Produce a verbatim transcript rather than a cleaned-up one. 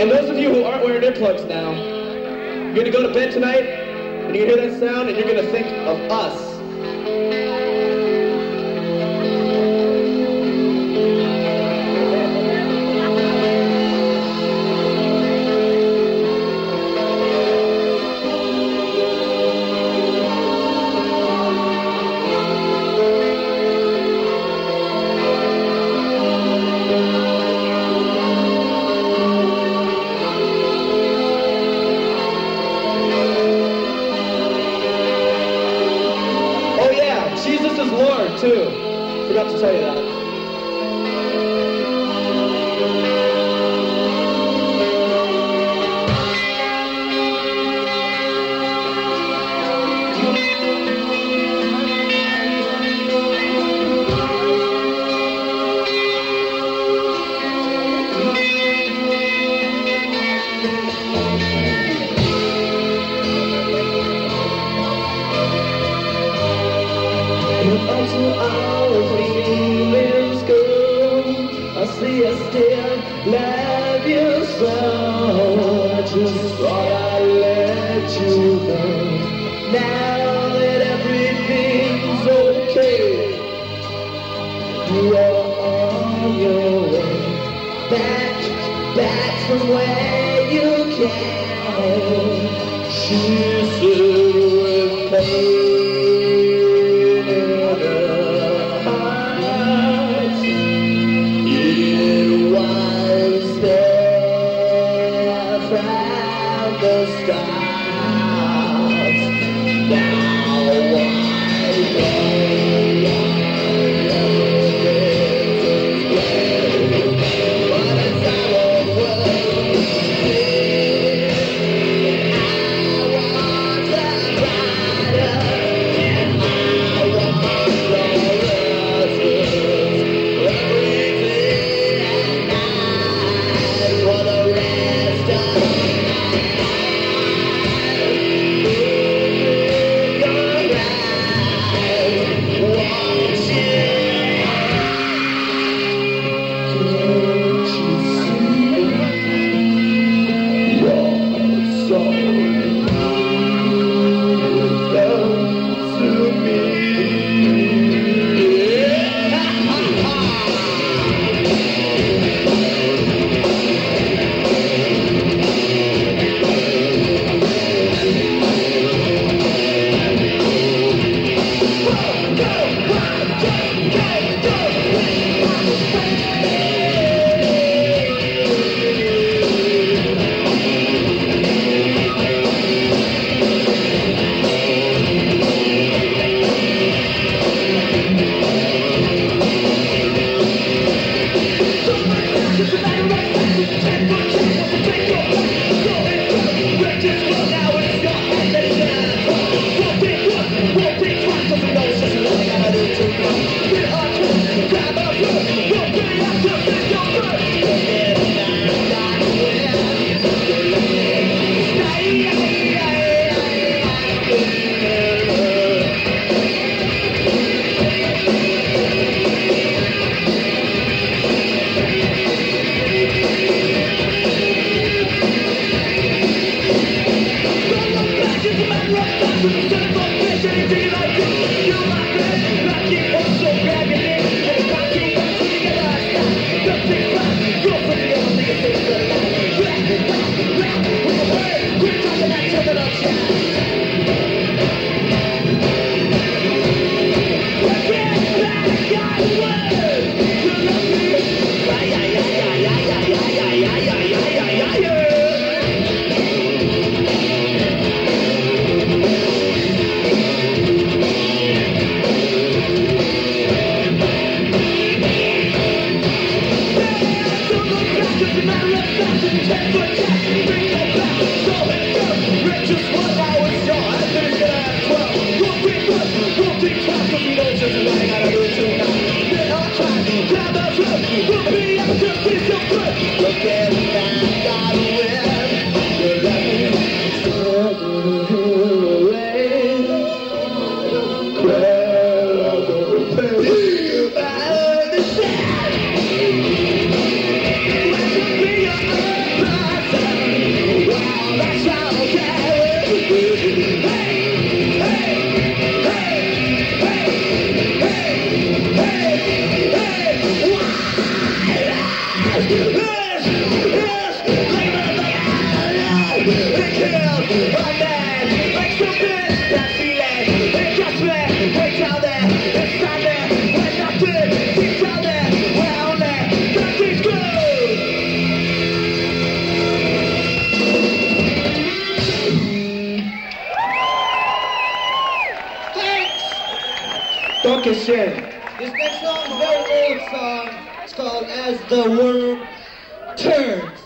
And those of you who aren't wearing earplugs now, you're gonna go to bed tonight, and you're gonna hear that sound, and you're gonna think of us. Jesus is Lord, too. Forgot to tell you that. Unto our feelings go, I see I still love you so. I just thought I'd let you know, now that everything's okay, you are on your way back, back from where you came. She said with pain. Dankeschön. This next song is a very old song. It's called As the World Turns.